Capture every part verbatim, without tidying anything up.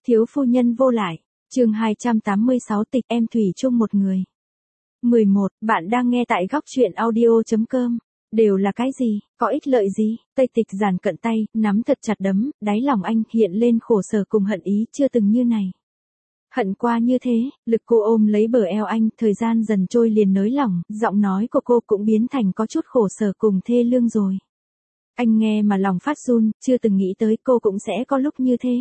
Thiếu phu nhân vô lại. Chương hai trăm tám mươi sáu Tịch em thủy chung một người. mười một. Bạn đang nghe tại góc truyện audio chấm com. Đều là cái gì, có ích lợi gì? Tây Tịch giàn cận tay, nắm thật chặt đấm, đáy lòng anh hiện lên khổ sở cùng hận ý chưa từng như này. Hận qua như thế, lực cô ôm lấy bờ eo anh, thời gian dần trôi liền nới lỏng, giọng nói của cô cũng biến thành có chút khổ sở cùng thê lương rồi. Anh nghe mà lòng phát run, chưa từng nghĩ tới cô cũng sẽ có lúc như thế.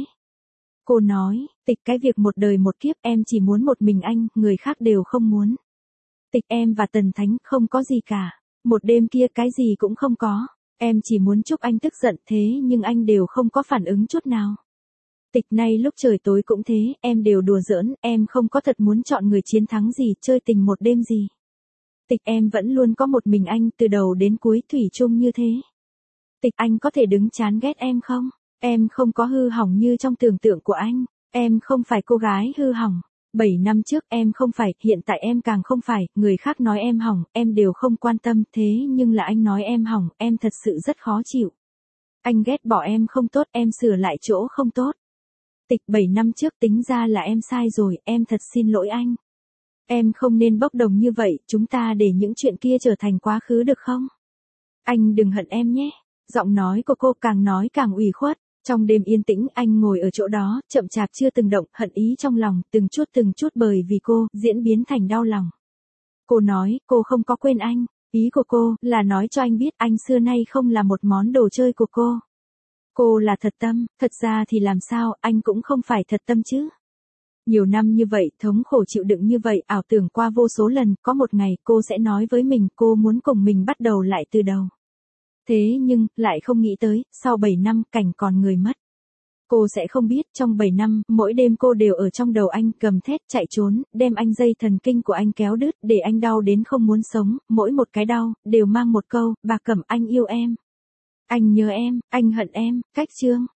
Cô nói, Tịch, cái việc một đời một kiếp em chỉ muốn một mình anh, người khác đều không muốn. Tịch, em và Tần Thánh không có gì cả. Một đêm kia cái gì cũng không có. Em chỉ muốn chúc anh tức giận thế nhưng anh đều không có phản ứng chút nào. Tịch, nay lúc trời tối cũng thế, em đều đùa giỡn, em không có thật muốn chọn người chiến thắng gì, chơi tình một đêm gì. Tịch, em vẫn luôn có một mình anh, từ đầu đến cuối thủy chung như thế. Tịch, anh có thể đứng chán ghét em không? Em không có hư hỏng như trong tưởng tượng của anh. Em không phải cô gái hư hỏng. Bảy năm trước em không phải, hiện tại em càng không phải, người khác nói em hỏng, em đều không quan tâm, thế nhưng là anh nói em hỏng, em thật sự rất khó chịu. Anh ghét bỏ em không tốt, em sửa lại chỗ không tốt. Tịch, bảy năm trước tính ra là em sai rồi, em thật xin lỗi anh. Em không nên bốc đồng như vậy, chúng ta để những chuyện kia trở thành quá khứ được không? Anh đừng hận em nhé. Giọng nói của cô càng nói càng ủy khuất. Trong đêm yên tĩnh anh ngồi ở chỗ đó, chậm chạp chưa từng động, hận ý trong lòng, từng chút từng chút bởi vì cô, diễn biến thành đau lòng. Cô nói, cô không có quên anh. Ý của cô, là nói cho anh biết anh xưa nay không là một món đồ chơi của cô. Cô là thật tâm, thật ra thì làm sao, anh cũng không phải thật tâm chứ. Nhiều năm như vậy, thống khổ chịu đựng như vậy, ảo tưởng qua vô số lần, có một ngày cô sẽ nói với mình, cô muốn cùng mình bắt đầu lại từ đầu. Thế nhưng, lại không nghĩ tới, sau bảy năm, cảnh còn người mất. Cô sẽ không biết, trong bảy năm, mỗi đêm cô đều ở trong đầu anh, gầm thét, chạy trốn, đem anh dây thần kinh của anh kéo đứt, để anh đau đến không muốn sống, mỗi một cái đau, đều mang một câu, bà Cẩm, anh yêu em. Anh nhớ em, anh hận em, cách chương.